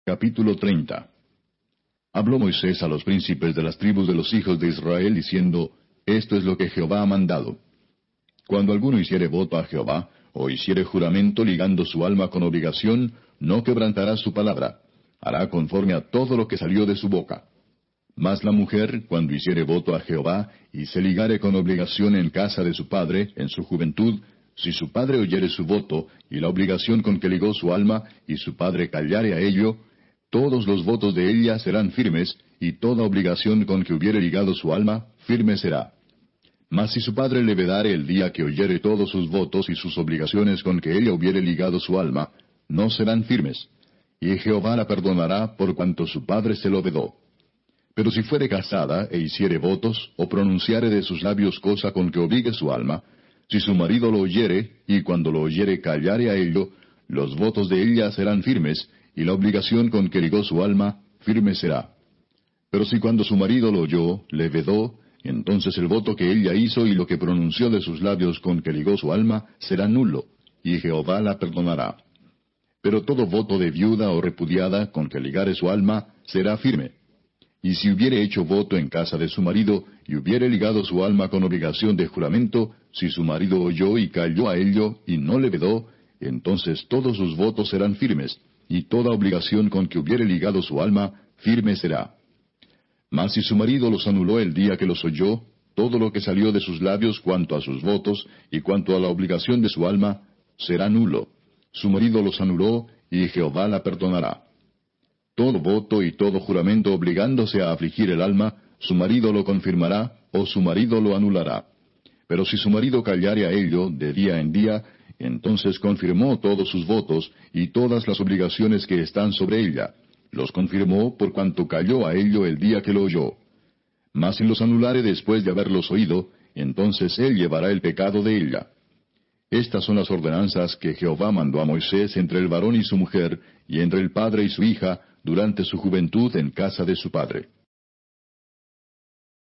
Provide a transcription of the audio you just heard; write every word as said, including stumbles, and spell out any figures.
Capítulo treinta. Habló Moisés a los príncipes de las tribus de los hijos de Israel, diciendo, Esto es lo que Jehová ha mandado. Cuando alguno hiciere voto a Jehová, o hiciere juramento ligando su alma con obligación, no quebrantará su palabra, hará conforme a todo lo que salió de su boca. Mas la mujer, cuando hiciere voto a Jehová, y se ligare con obligación en casa de su padre, en su juventud, si su padre oyere su voto, y la obligación con que ligó su alma, y su padre callare a ello, todos los votos de ella serán firmes, y toda obligación con que hubiere ligado su alma, firme será. Mas si su padre le vedare el día que oyere todos sus votos y sus obligaciones con que ella hubiere ligado su alma, no serán firmes. Y Jehová la perdonará por cuanto su padre se lo vedó. Pero si fuere casada, e hiciere votos, o pronunciare de sus labios cosa con que obligue su alma, si su marido lo oyere, y cuando lo oyere callare a ello, los votos de ella serán firmes, y la obligación con que ligó su alma, firme será. Pero si cuando su marido lo oyó, le vedó, entonces el voto que ella hizo y lo que pronunció de sus labios con que ligó su alma, será nulo, y Jehová la perdonará. Pero todo voto de viuda o repudiada con que ligare su alma, será firme. Y si hubiere hecho voto en casa de su marido, y hubiere ligado su alma con obligación de juramento, si su marido oyó y calló a ello, y no le vedó, entonces todos sus votos serán firmes, y toda obligación con que hubiere ligado su alma, firme será. Mas si su marido los anuló el día que los oyó, todo lo que salió de sus labios cuanto a sus votos, y cuanto a la obligación de su alma, será nulo. Su marido los anuló, y Jehová la perdonará. Todo voto y todo juramento obligándose a afligir el alma, su marido lo confirmará, o su marido lo anulará. Pero si su marido callare a ello, de día en día, entonces confirmó todos sus votos, y todas las obligaciones que están sobre ella. Los confirmó por cuanto calló a ello el día que lo oyó. Mas si los anulare después de haberlos oído, entonces él llevará el pecado de ella. Estas son las ordenanzas que Jehová mandó a Moisés entre el varón y su mujer, y entre el padre y su hija, durante su juventud en casa de su padre.